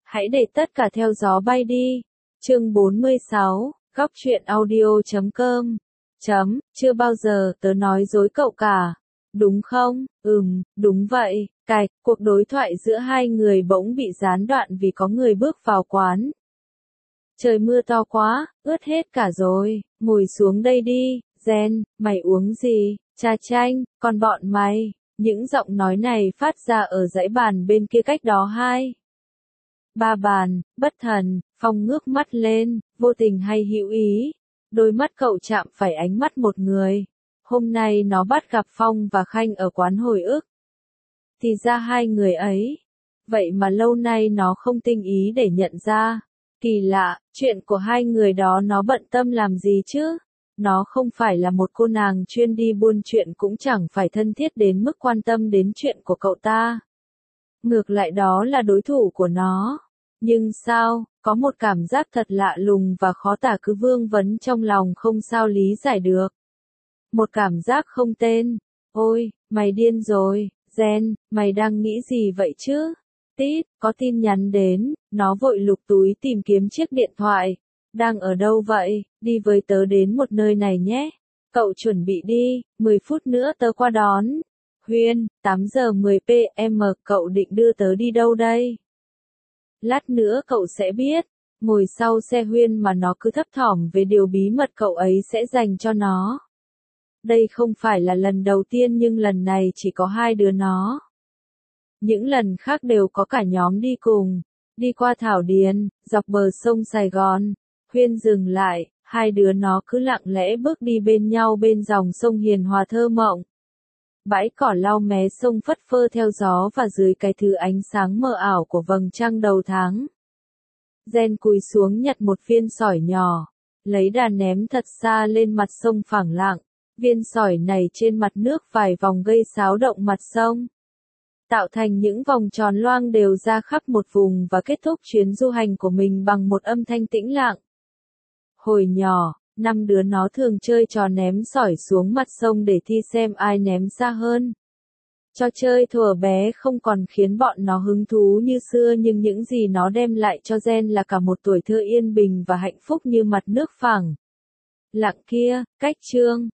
Hãy để tất cả theo gió bay đi. Chương 46, Góc truyện audio.com. Chưa bao giờ tớ nói dối cậu cả. Đúng không? Đúng vậy. Cuộc đối thoại giữa hai người bỗng bị gián đoạn vì có người bước vào quán. Trời mưa to quá, ướt hết cả rồi, ngồi xuống đây đi, Gen, mày uống gì, trà chanh, còn bọn mày. Những giọng nói này phát ra ở dãy bàn bên kia cách đó 2-3 bàn, bất thần. Phong ngước mắt lên, vô tình hay hữu ý. Đôi mắt cậu chạm phải ánh mắt một người. Hôm nay nó bắt gặp Phong và Khanh ở quán hồi ức. Thì ra hai người ấy. Vậy mà lâu nay nó không tinh ý để nhận ra. Kỳ lạ, chuyện của hai người đó nó bận tâm làm gì chứ? Nó không phải là một cô nàng chuyên đi buôn chuyện, cũng chẳng phải thân thiết đến mức quan tâm đến chuyện của cậu ta. Ngược lại đó là đối thủ của nó. Nhưng sao, có một cảm giác thật lạ lùng và khó tả cứ vương vấn trong lòng không sao lý giải được. Một cảm giác không tên. Ôi, mày điên rồi, Gen, mày đang nghĩ gì vậy chứ? Tít, có tin nhắn đến, nó vội lục túi tìm kiếm chiếc điện thoại. Đang ở đâu vậy? Đi với tớ đến một nơi này nhé. Cậu chuẩn bị đi, 10 phút nữa tớ qua đón. Huyên, 8 giờ 10 PM, cậu định đưa tớ đi đâu đây? Lát nữa cậu sẽ biết. Ngồi sau xe Huyên mà nó cứ thấp thỏm về điều bí mật cậu ấy sẽ dành cho nó. Đây không phải là lần đầu tiên, nhưng lần này chỉ có hai đứa nó. Những lần khác đều có cả nhóm đi cùng. Đi qua Thảo Điền, dọc bờ sông Sài Gòn. Huyên dừng lại, hai đứa nó cứ lặng lẽ bước đi bên nhau bên dòng sông hiền hòa thơ mộng. Bãi cỏ lau mé sông phất phơ theo gió và dưới cái thứ ánh sáng mờ ảo của vầng trăng đầu tháng. Gen cúi xuống nhặt một viên sỏi nhỏ, lấy đà ném thật xa lên mặt sông phẳng lặng. Viên sỏi này trên mặt nước vài vòng gây xáo động mặt sông, tạo thành những vòng tròn loang đều ra khắp một vùng và kết thúc chuyến du hành của mình bằng một âm thanh tĩnh lặng. Hồi nhỏ, 5 đứa nó thường chơi trò ném sỏi xuống mặt sông để thi xem ai ném xa hơn. Trò chơi thuở bé không còn khiến bọn nó hứng thú như xưa, nhưng những gì nó đem lại cho Gen là cả một tuổi thơ yên bình và hạnh phúc như mặt nước phẳng lặng kia. Cách chương